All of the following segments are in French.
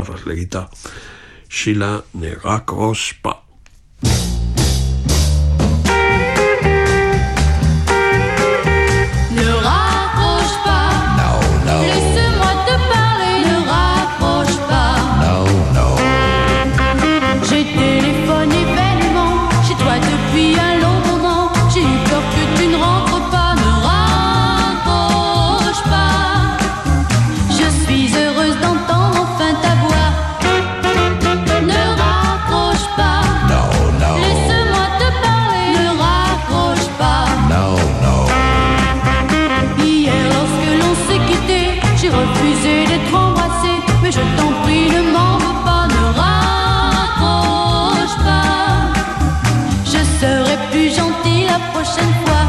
la guitare. Sheila ne raccroche pas. Ne raccroche pas. No, no. Laisse-moi te parler. Ne raccroche pas. No, no. J'ai téléphoné vainement chez toi depuis un long moment. J'ai eu peur que tu ne rentres pas. Ne raccroche pas. Je suis heureuse d'entendre enfin ta voix. Ne raccroche pas. No, no. Laisse-moi te parler. Ne raccroche pas. No, no. Hier lorsque l'on s'est quitté, j'ai refusé d'être embrassé. Mais je t'en prie, ne m'en veux pas. Ne raccroche pas. Je serai plus gentille la prochaine fois.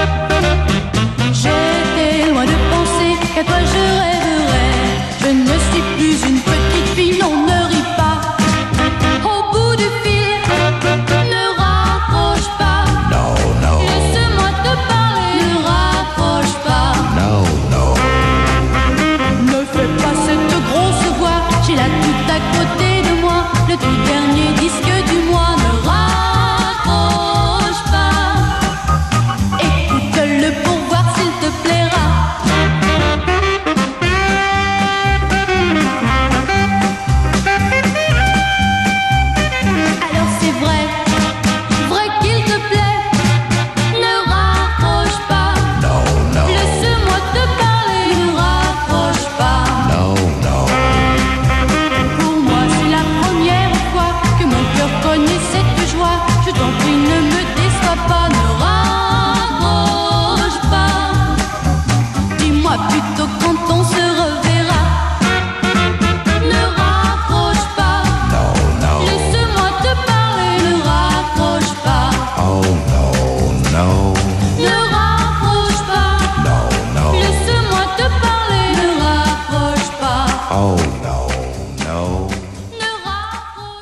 J'étais loin de penser qu'à toi je rêverais. Je ne suis plus une petite fille, non, ne ris pas. Au bout du fil, ne raccroche pas. No, no. Laisse-moi te parler, ne raccroche pas. No, no. Ne fais pas cette grosse voix, j'ai la tout à côté de moi. Le tout dernier disque du mois, ne raccroche pas. Écoute-le pour voir s'il te plaira. Alors c'est vrai, vrai qu'il te plaît. Ne raccroche pas. No, no. Laisse-moi te parler, ne raccroche pas. No, no. Pour moi c'est la première fois que mon cœur connaît cette joie. Je t'en prie, ne me déçois pas, ne raccroche pas. Dis-moi plutôt quand on se reverra. Ne raccroche pas. No, no. Laisse-moi te parler, ne raccroche pas. Oh, no, no. Ne raccroche pas. No, no. Laisse-moi te parler, ne raccroche pas. Oh,